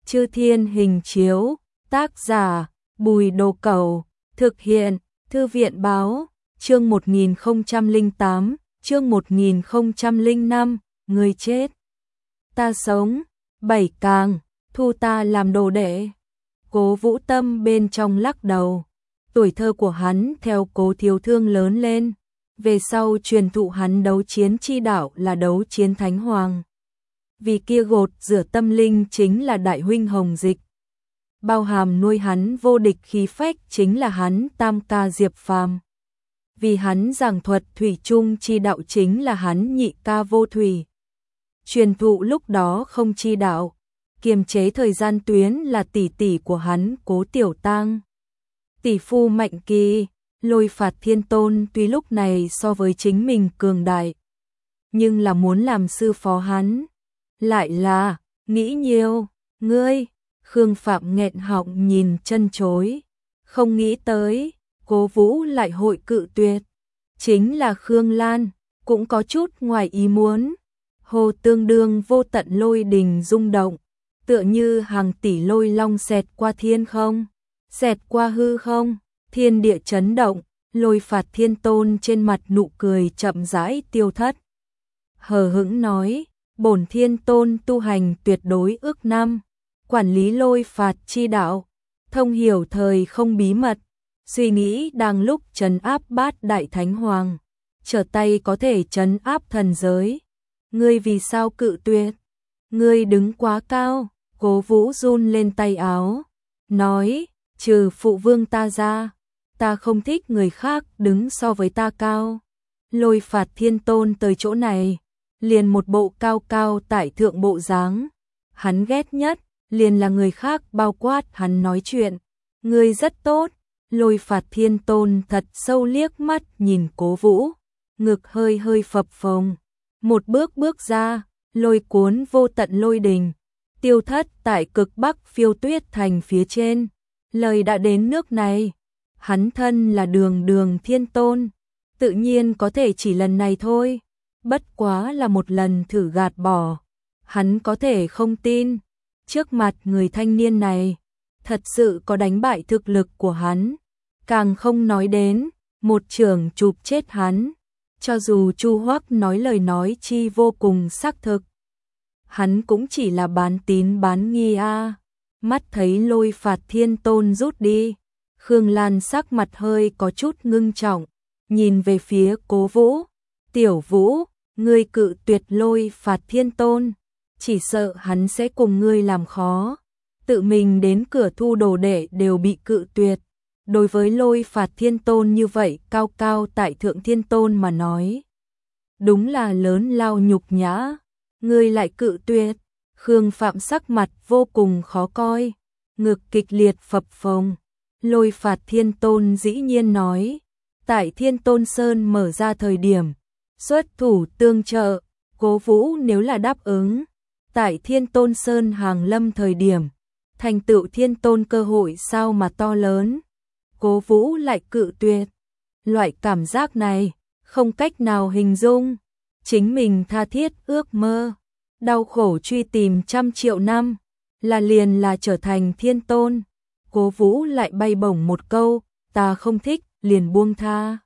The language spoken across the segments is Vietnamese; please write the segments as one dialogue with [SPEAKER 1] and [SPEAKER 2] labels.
[SPEAKER 1] Chư Thiên Hình Chiếu, tác giả Bùi Đồ Cẩu, thực hiện Thư viện Báo, chương 1008, chương 1005, người chết. Ta sống, 7 càng, thu ta làm đồ đệ. Cố Vũ Tâm bên trong lắc đầu. Tuổi thơ của hắn theo Cố Thiếu Thương lớn lên, về sau truyền thụ hắn đấu chiến chi đạo là đấu chiến thánh hoàng. Vì kia gột rửa tâm linh chính là đại huynh Hồng Dịch. Bao hàm nuôi hắn vô địch khí phách chính là hắn tam ca Diệp Phàm. Vì hắn giảng thuật thủy chung chi đạo chính là hắn nhị ca Vô Thủy. Truyền thụ lúc đó không chi đạo, kiềm chế thời gian tuyến là tỷ tỷ của hắn Cố Tiểu Tang. Tỷ phu Mạnh Kỳ, Lôi Phạt Thiên Tôn tuy lúc này so với chính mình cường đại, nhưng là muốn làm sư phó hắn. Lại là, nghĩ nhiều, ngươi, Khương Phạm nghẹn họng nhìn chân chối, không nghĩ tới, Cố Vũ lại hội cự tuyệt. Chính là Khương Lan, cũng có chút ngoài ý muốn. Hồ tương đương vô tận lôi đình rung động, tựa như hàng tỷ lôi long xẹt qua thiên không, xẹt qua hư không, thiên địa chấn động, Lôi Phạt Thiên Tôn trên mặt nụ cười chậm rãi tiêu thất. Hờ hững nói, bổn Thiên Tôn tu hành tuyệt đối ước năm, quản lý lôi phạt chi đạo, thông hiểu thời không bí mật, suy nghĩ đang lúc trấn áp bát đại thánh hoàng, trở tay có thể trấn áp thần giới. Ngươi vì sao cự tuyệt? Ngươi đứng quá cao. Cố Vũ run lên tay áo, nói, trừ phụ vương ta ra, ta không thích người khác đứng so với ta cao. Lôi Phạt Thiên Tôn tới chỗ này, liền một bộ cao cao tại thượng bộ dáng. Hắn ghét nhất, liền là người khác bao quát hắn nói chuyện. Ngươi rất tốt. Lôi Phạt Thiên Tôn thật sâu liếc mắt nhìn Cố Vũ, ngực hơi hơi phập phồng. Một bước bước ra, lôi cuốn vô tận lôi đình, tiêu thất tại cực bắc Phiêu Tuyết Thành phía trên. Lời đã đến nước này, hắn thân là đường đường Thiên Tôn, tự nhiên có thể chỉ lần này thôi, bất quá là một lần thử gạt bỏ. Hắn có thể không tin, trước mặt người thanh niên này, thật sự có đánh bại thực lực của hắn, càng không nói đến, một chưởng chụp chết hắn. Cho dù Chu Hoắc nói lời nói chi vô cùng xác thực, hắn cũng chỉ là bán tín bán nghi a. Mắt thấy Lôi Phạt Thiên Tôn rút đi, Khương Lan sắc mặt hơi có chút ngưng trọng, nhìn về phía Cố Vũ. Tiểu Vũ, ngươi cự tuyệt Lôi Phạt Thiên Tôn, chỉ sợ hắn sẽ cùng ngươi làm khó. Tự mình đến cửa thu đồ đệ đều bị cự tuyệt. Đối với Lôi Phạt Thiên Tôn như vậy cao cao tại thượng Thiên Tôn mà nói, đúng là lớn lao nhục nhã. Ngươi lại cự tuyệt. Khương Phạm sắc mặt vô cùng khó coi, ngực kịch liệt phập phồng. Lôi Phạt Thiên Tôn dĩ nhiên nói, tại Thiên Tôn Sơn mở ra thời điểm, xuất thủ tương trợ. Cố Vũ nếu là đáp ứng, tại Thiên Tôn Sơn hàng lâm thời điểm, thành tựu Thiên Tôn cơ hội sao mà to lớn. Cố Vũ lại cự tuyệt. Loại cảm giác này, không cách nào hình dung. Chính mình tha thiết ước mơ, đau khổ truy tìm trăm triệu năm, là liền là trở thành Thiên Tôn. Cố Vũ lại bay bổng một câu, ta không thích, liền buông tha.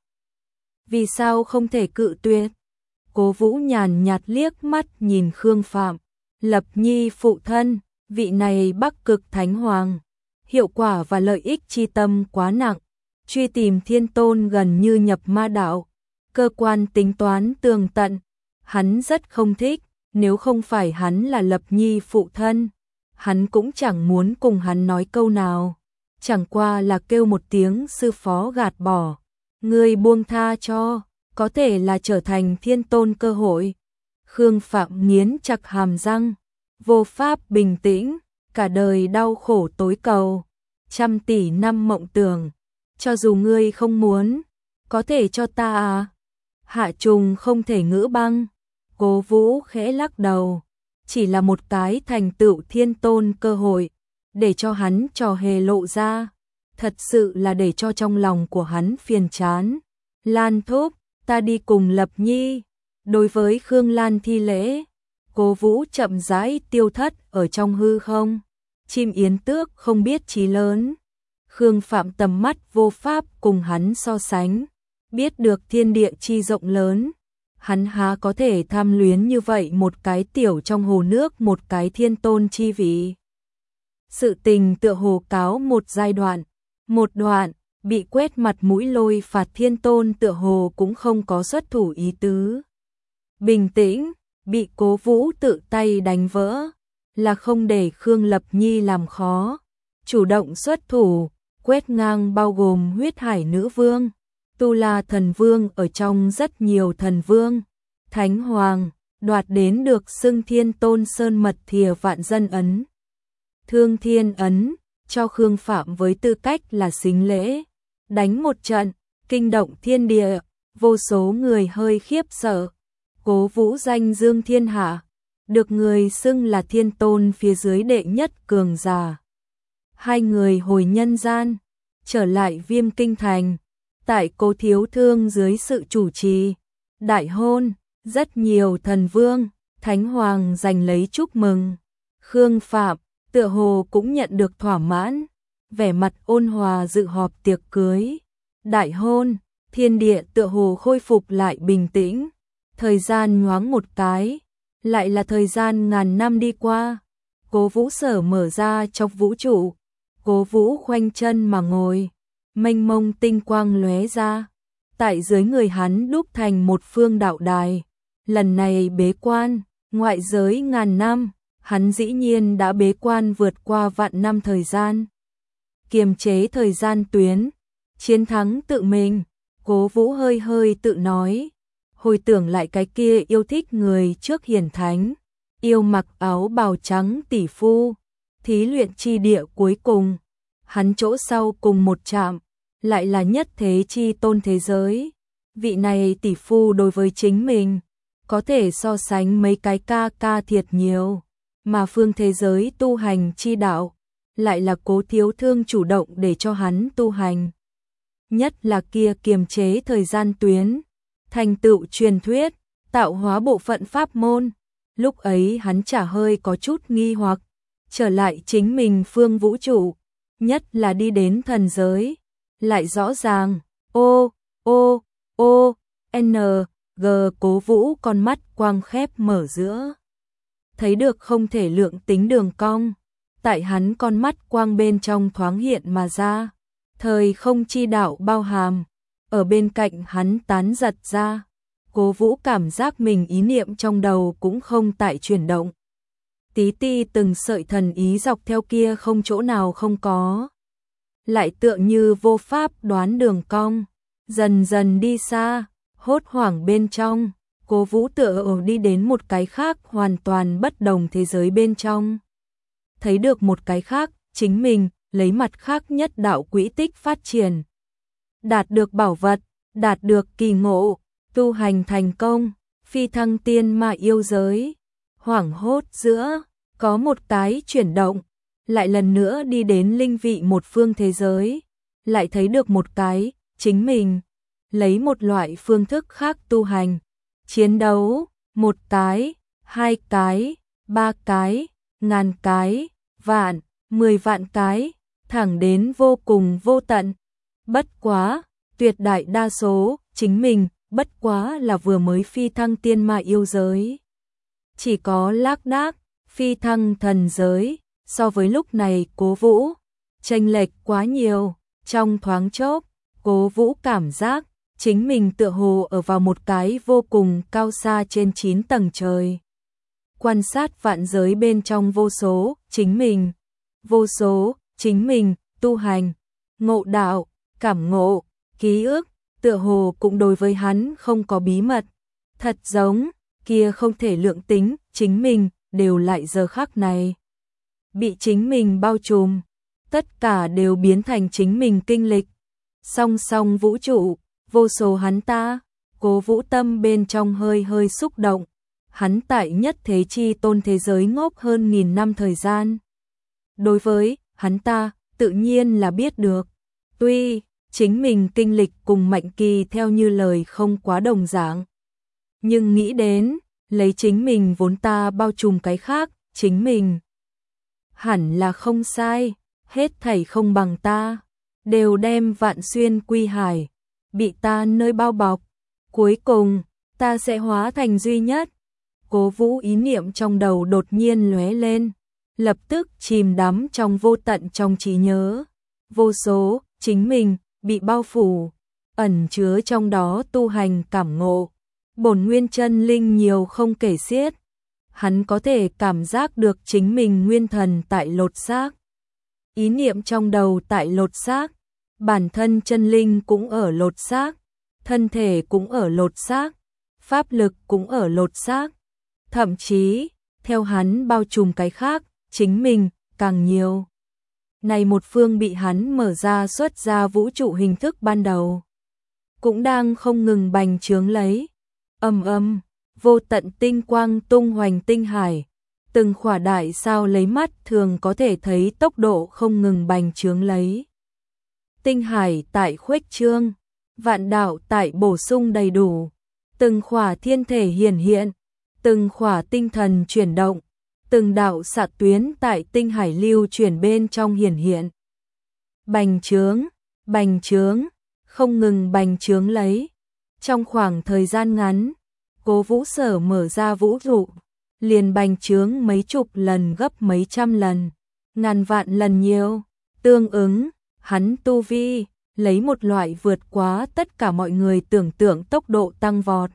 [SPEAKER 1] Vì sao không thể cự tuyệt? Cố Vũ nhàn nhạt liếc mắt nhìn Khương Phạm, Lập Nhi phụ thân, vị này Bắc Cực Thánh Hoàng. Hiệu quả và lợi ích chi tâm quá nặng, truy tìm Thiên Tôn gần như nhập ma đạo, cơ quan tính toán tường tận, hắn rất không thích. Nếu không phải hắn là Lập Nhi phụ thân, hắn cũng chẳng muốn cùng hắn nói câu nào, chẳng qua là kêu một tiếng sư phó gạt bỏ. Ngươi buông tha cho, có thể là trở thành Thiên Tôn cơ hội. Khương Phạm nghiến chặt hàm răng, vô pháp bình tĩnh, cả đời đau khổ tối cầu, trăm tỷ năm mộng tưởng, cho dù ngươi không muốn, có thể cho ta à? Hạ trùng không thể ngữ băng. Cố Vũ khẽ lắc đầu, chỉ là một cái thành tựu Thiên Tôn cơ hội, để cho hắn trò hề lộ ra, thật sự là để cho trong lòng của hắn phiền chán. Lan thúc, ta đi cùng Lập Nhi. Đối với Khương Lan thi lễ, Cố Vũ chậm rãi tiêu thất ở trong hư không. chim yến tước không biết chí lớn. Khương Phạm tầm mắt vô pháp cùng hắn so sánh, biết được thiên địa chi rộng lớn, hắn há có thể tham luyến như vậy một cái tiểu trong hồ nước một cái thiên tôn chi vị. Sự tình tựa hồ cáo một giai đoạn, một đoạn, bị quét mặt mũi lôi phạt thiên tôn tựa hồ cũng không có xuất thủ ý tứ. Bình tĩnh, bị Cố Vũ tự tay đánh vỡ, là không để Khương Lập Nhi làm khó, chủ động xuất thủ, quét ngang bao gồm huyết hải nữ vương, Tu La thần vương ở trong rất nhiều thần vương, thánh hoàng, đoạt đến được xưng thiên tôn sơn mật thìa vạn dân ấn. Thương thiên ấn, cho Khương Phạm với tư cách là xính lễ, đánh một trận, kinh động thiên địa, vô số người hơi khiếp sợ. Cố Vũ danh dương thiên hạ, được người xưng là thiên tôn phía dưới đệ nhất cường giả. Hai người hồi nhân gian, trở lại Viêm Kinh Thành, tại Cố Thiếu Thương dưới sự chủ trì, đại hôn, rất nhiều thần vương, thánh hoàng giành lấy chúc mừng. Khương Phạm tựa hồ cũng nhận được thỏa mãn, vẻ mặt ôn hòa dự họp tiệc cưới, đại hôn, thiên địa tựa hồ khôi phục lại bình tĩnh. Thời gian nhoáng một cái, lại là thời gian ngàn năm đi qua. Cố Vũ sở mở ra trong vũ trụ, Cố Vũ khoanh chân mà ngồi, mênh mông tinh quang lóe ra, tại dưới người hắn đúc thành một phương đạo đài. Lần này bế quan, ngoại giới ngàn năm, hắn dĩ nhiên đã bế quan vượt qua vạn năm thời gian. Kiềm chế thời gian tuyến, chiến thắng tự mình, Cố Vũ hơi hơi tự nói. Hồi tưởng lại cái kia yêu thích người trước hiển thánh, yêu mặc áo bào trắng tỷ phu, thí luyện chi địa cuối cùng, hắn chỗ sau cùng một chạm, lại là nhất thế chi tôn thế giới. Vị này tỷ phu đối với chính mình, có thể so sánh mấy cái ca ca thiệt nhiều, mà phương thế giới tu hành chi đạo, lại là Cố Thiếu Thương chủ động để cho hắn tu hành. Nhất là kia kiềm chế thời gian tuyến, thành tựu truyền thuyết, tạo hóa bộ phận pháp môn. Lúc ấy hắn chả hơi có chút nghi hoặc, trở lại chính mình phương vũ trụ, nhất là đi đến thần giới, lại rõ ràng, G Cố Vũ con mắt quang khép mở giữa. Thấy được không thể lượng tính đường cong, tại hắn con mắt quang bên trong thoáng hiện mà ra, thời không chi đạo bao hàm. Ở bên cạnh hắn tán giật ra, Cố Vũ cảm giác mình ý niệm trong đầu cũng không tại chuyển động. Tí ti từng sợi thần ý dọc theo kia không chỗ nào không có. Lại tựa như vô pháp đoán đường cong, dần dần đi xa, hốt hoảng bên trong, Cố Vũ tựa ở đi đến một cái khác hoàn toàn bất đồng thế giới bên trong. Thấy được một cái khác, chính mình, lấy mặt khác nhất đạo quỹ tích phát triển. Đạt được bảo vật, đạt được kỳ ngộ, tu hành thành công, phi thăng tiên ma yêu giới. Hoảng hốt giữa, có một cái chuyển động, lại lần nữa đi đến linh vị một phương thế giới, lại thấy được một cái, chính mình, lấy một loại phương thức khác tu hành, chiến đấu, một cái, hai cái, ba cái, ngàn cái, vạn, 10 vạn cái, thẳng đến vô cùng vô tận. Bất quá, tuyệt đại đa số, chính mình, bất quá là vừa mới phi thăng tiên ma yêu giới. Chỉ có lác đác, phi thăng thần giới, so với lúc này Cố Vũ, chênh lệch quá nhiều, trong thoáng chốc, Cố Vũ cảm giác, chính mình tựa hồ ở vào một cái vô cùng cao xa trên 9 tầng trời. Quan sát vạn giới bên trong vô số, chính mình, tu hành, ngộ đạo, cảm ngộ, ký ức, tựa hồ cũng đối với hắn không có bí mật. Thật giống, kia không thể lượng tính, chính mình, đều lại giờ khắc này. Bị chính mình bao trùm, tất cả đều biến thành chính mình kinh lịch. Song song vũ trụ, vô số hắn ta, Cố Vũ tâm bên trong hơi hơi xúc động. Hắn tại nhất thế chi tôn thế giới ngốc hơn 1000 năm thời gian. Đối với hắn ta, tự nhiên là biết được. Tuy chính mình kinh lịch cùng Mạnh Kỳ theo như lời không quá đồng dạng, nhưng nghĩ đến, lấy chính mình vốn ta bao trùm cái khác, chính mình. hẳn là không sai, hết thảy không bằng ta, đều đem vạn xuyên quy hải, bị ta nơi bao bọc, cuối cùng, ta sẽ hóa thành duy nhất. Cố Vũ ý niệm trong đầu đột nhiên lóe lên, lập tức chìm đắm trong vô tận trong trí nhớ. Vô số, chính mình, bị bao phủ, ẩn chứa trong đó tu hành cảm ngộ. Bổn nguyên chân linh nhiều không kể xiết. Hắn có thể cảm giác được chính mình nguyên thần tại lột xác. Ý niệm trong đầu tại lột xác, bản thân chân linh cũng ở lột xác, thân thể cũng ở lột xác, pháp lực cũng ở lột xác. Thậm chí, theo hắn bao trùm cái khác, chính mình, càng nhiều. Này một phương bị hắn mở ra xuất ra vũ trụ hình thức ban đầu, cũng đang không ngừng bành trướng lấy. Vô tận tinh quang tung hoành tinh hải, từng khỏa đại sao lấy mắt thường có thể thấy tốc độ không ngừng bành trướng lấy. Tinh hải tại khuếch trương, vạn đạo tại bổ sung đầy đủ, từng khỏa thiên thể hiển hiện, từng khỏa tinh thần chuyển động, từng đạo xạ tuyến tại tinh hải lưu chuyển bên trong hiển hiện. Bành trướng, không ngừng bành trướng lấy. Trong khoảng thời gian ngắn, Cố Vũ Sở mở ra vũ trụ, liền bành trướng mấy chục lần gấp mấy trăm lần, ngàn vạn lần nhiều. Tương ứng, hắn tu vi, lấy một loại vượt quá tất cả mọi người tưởng tượng tốc độ tăng vọt.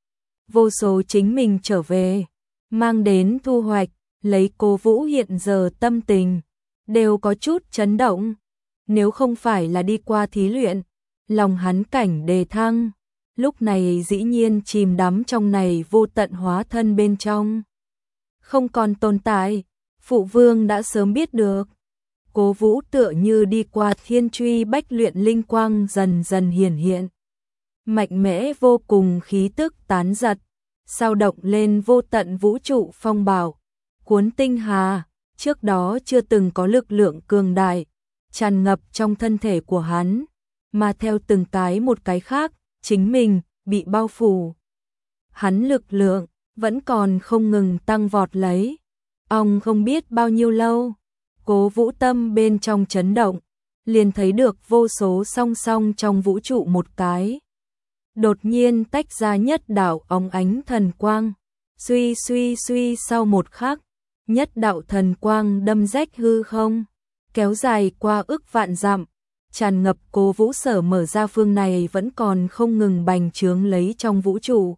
[SPEAKER 1] Vô số chính mình trở về, mang đến thu hoạch, lấy Cố Vũ hiện giờ tâm tình, đều có chút chấn động. Nếu không phải là đi qua thí luyện, lòng hắn cảnh đề thăng, lúc này dĩ nhiên chìm đắm trong này vô tận hóa thân bên trong. Không còn tồn tại, phụ vương đã sớm biết được. Cố Vũ tựa như đi qua thiên truy bách luyện linh quang dần dần hiển hiện. Mạnh mẽ vô cùng khí tức tán giật, sao động lên vô tận vũ trụ phong bạo, cuốn tinh hà, trước đó chưa từng có lực lượng cường đại, tràn ngập trong thân thể của hắn, mà theo từng cái một cái khác, chính mình, bị bao phủ. Hắn lực lượng, vẫn còn không ngừng tăng vọt lấy. Ông không biết bao nhiêu lâu, Cố Vũ tâm bên trong chấn động, liền thấy được vô số song song trong vũ trụ một cái. Đột nhiên tách ra nhất đạo óng ánh thần quang, suy sau một khắc, nhất đạo thần quang đâm rách hư không, kéo dài qua ức vạn dặm, tràn ngập Cố Vũ Sở mở ra phương này vẫn còn không ngừng bành trướng lấy trong vũ trụ.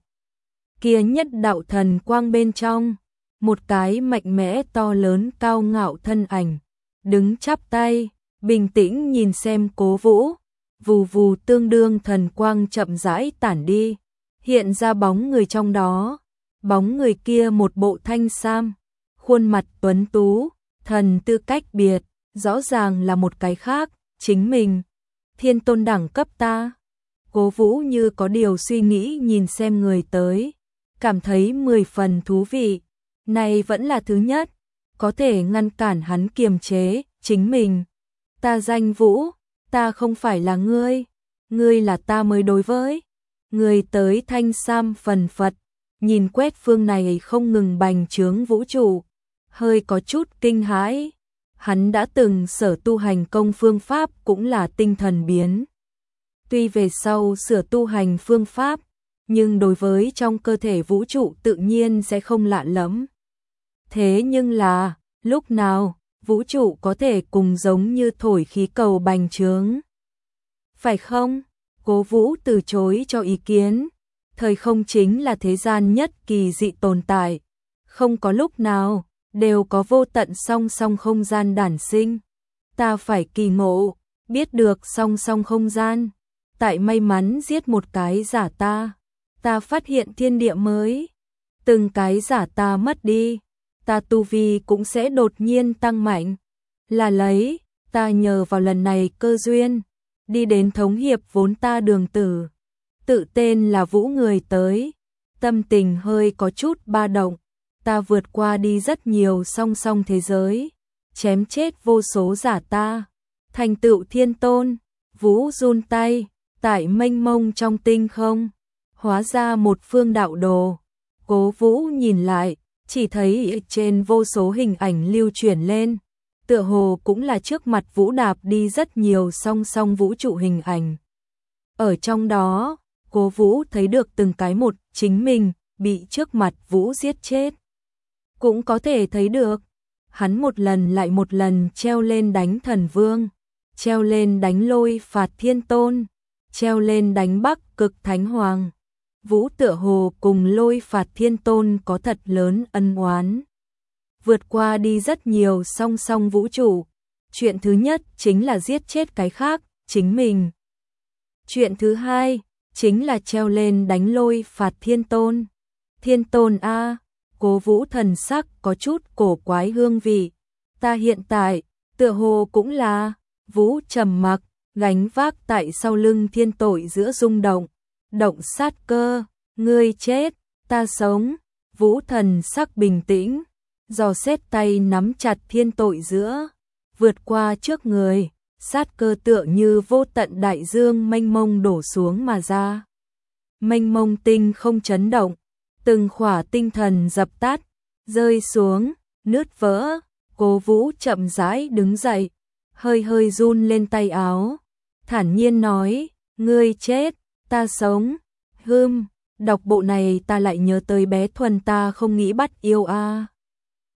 [SPEAKER 1] Kia nhất đạo thần quang bên trong, một cái mạnh mẽ to lớn cao ngạo thân ảnh, đứng chắp tay, bình tĩnh nhìn xem Cố Vũ, vù vù tương đương thần quang chậm rãi tản đi, hiện ra bóng người trong đó, bóng người kia một bộ thanh sam, khuôn mặt tuấn tú, thần tư cách biệt, rõ ràng là một cái khác, chính mình, thiên tôn đẳng cấp ta. Cố Vũ như có điều suy nghĩ nhìn xem người tới, cảm thấy 10 phần thú vị, này vẫn là thứ nhất, có thể ngăn cản hắn kiềm chế, chính mình. Ta danh Vũ, ta không phải là ngươi là ta mới đối với. Người tới thanh sam phần phật, nhìn quét phương này không ngừng bành trướng vũ trụ, hơi có chút kinh hãi. Hắn đã từng sở tu hành công phương pháp cũng là tinh thần biến. Tuy về sau sửa tu hành phương pháp, nhưng đối với trong cơ thể vũ trụ tự nhiên sẽ không lạ lẫm. Thế nhưng là, lúc nào, vũ trụ có thể cùng giống như thổi khí cầu bành trướng? Phải không? Cố Vũ từ chối cho ý kiến. Thời không chính là thế gian nhất kỳ dị tồn tại. Không có lúc nào, đều có vô tận song song không gian đản sinh. Ta phải kỳ ngộ, biết được song song không gian. Tại may mắn giết một cái giả ta phát hiện thiên địa mới. Từng cái giả ta mất đi, ta tu vi cũng sẽ đột nhiên tăng mạnh. Là lấy, ta nhờ vào lần này cơ duyên, đi đến thống hiệp vốn ta đường tử. Tự tên là Vũ người tới, tâm tình hơi có chút ba động. Ta vượt qua đi rất nhiều song song thế giới, chém chết vô số giả ta, thành tựu thiên tôn. Vũ run tay, tại mênh mông trong tinh không, hóa ra một phương đạo đồ. Cố Vũ nhìn lại, chỉ thấy trên vô số hình ảnh lưu chuyển lên, tựa hồ cũng là trước mặt Vũ đạp đi rất nhiều song song vũ trụ hình ảnh. Ở trong đó, Cố Vũ thấy được từng cái một chính mình bị trước mặt Vũ giết chết. Cũng có thể thấy được, hắn một lần lại một lần treo lên đánh Thần Vương, treo lên đánh Lôi Phạt Thiên Tôn, treo lên đánh Bắc Cực Thánh Hoàng. Vũ tựa hồ cùng Lôi Phạt Thiên Tôn có thật lớn ân oán. Vượt qua đi rất nhiều song song vũ trụ. Chuyện thứ nhất chính là giết chết cái khác, chính mình. Chuyện thứ hai chính là treo lên đánh Lôi Phạt Thiên Tôn. Thiên Tôn a, Cố Vũ thần sắc có chút cổ quái hương vị. Ta hiện tại, tựa hồ cũng là. Vũ trầm mặc, gánh vác tại sau lưng thiên tội giữa rung động. Động sát cơ, ngươi chết, ta sống. Vũ thần sắc bình tĩnh, dò xét tay nắm chặt thiên tội giữa, vượt qua trước người, sát cơ tựa như vô tận đại dương mênh mông đổ xuống mà ra. Mênh mông tinh không chấn động, từng khỏa tinh thần dập tắt, rơi xuống, nứt vỡ. Cố Vũ chậm rãi đứng dậy, hơi hơi run lên tay áo, thản nhiên nói, ngươi chết, ta sống. Đọc bộ này ta lại nhớ tới bé Thuần ta không nghĩ bắt yêu a.